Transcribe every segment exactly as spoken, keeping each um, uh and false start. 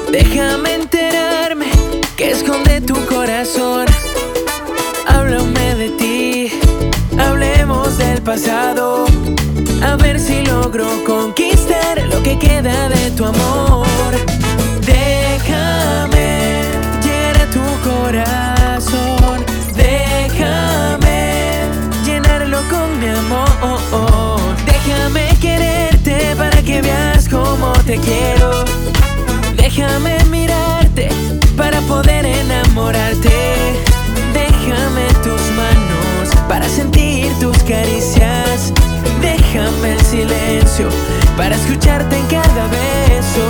Déjame enterarme que esconde tu corazón. Háblame de ti, hablemos del pasado. A ver si logro conquistar lo que queda de tu amor. Déjame llegar a tu corazón. Déjame llenarlo con mi amor. Déjame quererte para que veas cómo te quiero. Déjame mirarte para poder enamorarte. Déjame tus manos para sentir tus caricias. Déjame el silencio para escucharte en cada beso.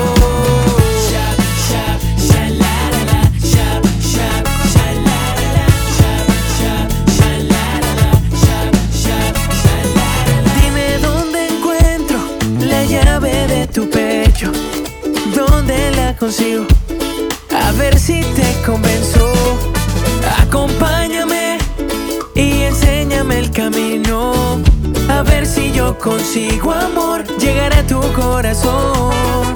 Dime dónde encuentro la llave de tu pecho. ¿Dónde la consigo? A ver si te convenzo. Acompáñame y enséñame el camino. A ver si yo consigo, amor, llegar a tu corazón.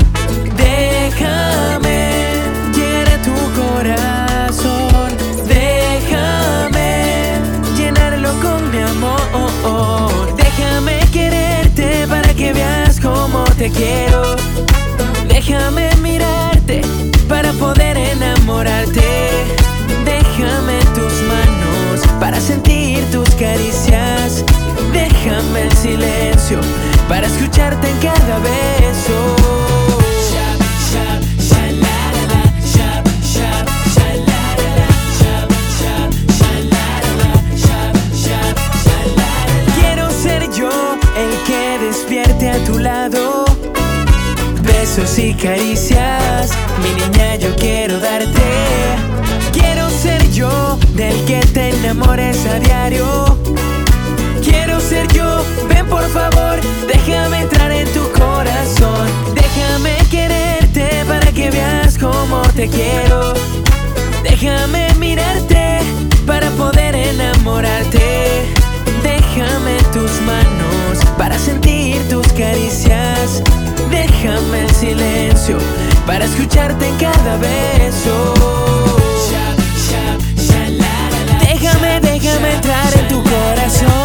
Déjame llegar a tu corazón. Déjame llenarlo con mi amor. Déjame quererte para que veas cómo te quiero. Déjame mirarte para poder enamorarte. Déjame tus manos para sentir tus caricias. Déjame el silencio para escucharte en cada beso. Quiero ser yo el que despierte a tu lado. Besos y caricias, mi niña, yo quiero darte. Quiero ser yo del que te enamores a diario. Quiero ser yo, ven por favor, déjame entrar en tu corazón. Déjame quererte para que veas cómo te quiero. Déjame mirarte para poder enamorarte. Déjame tus manos para sentir tus caricias. Déjame el silencio para escucharte en cada beso. Déjame, déjame entrar en tu corazón.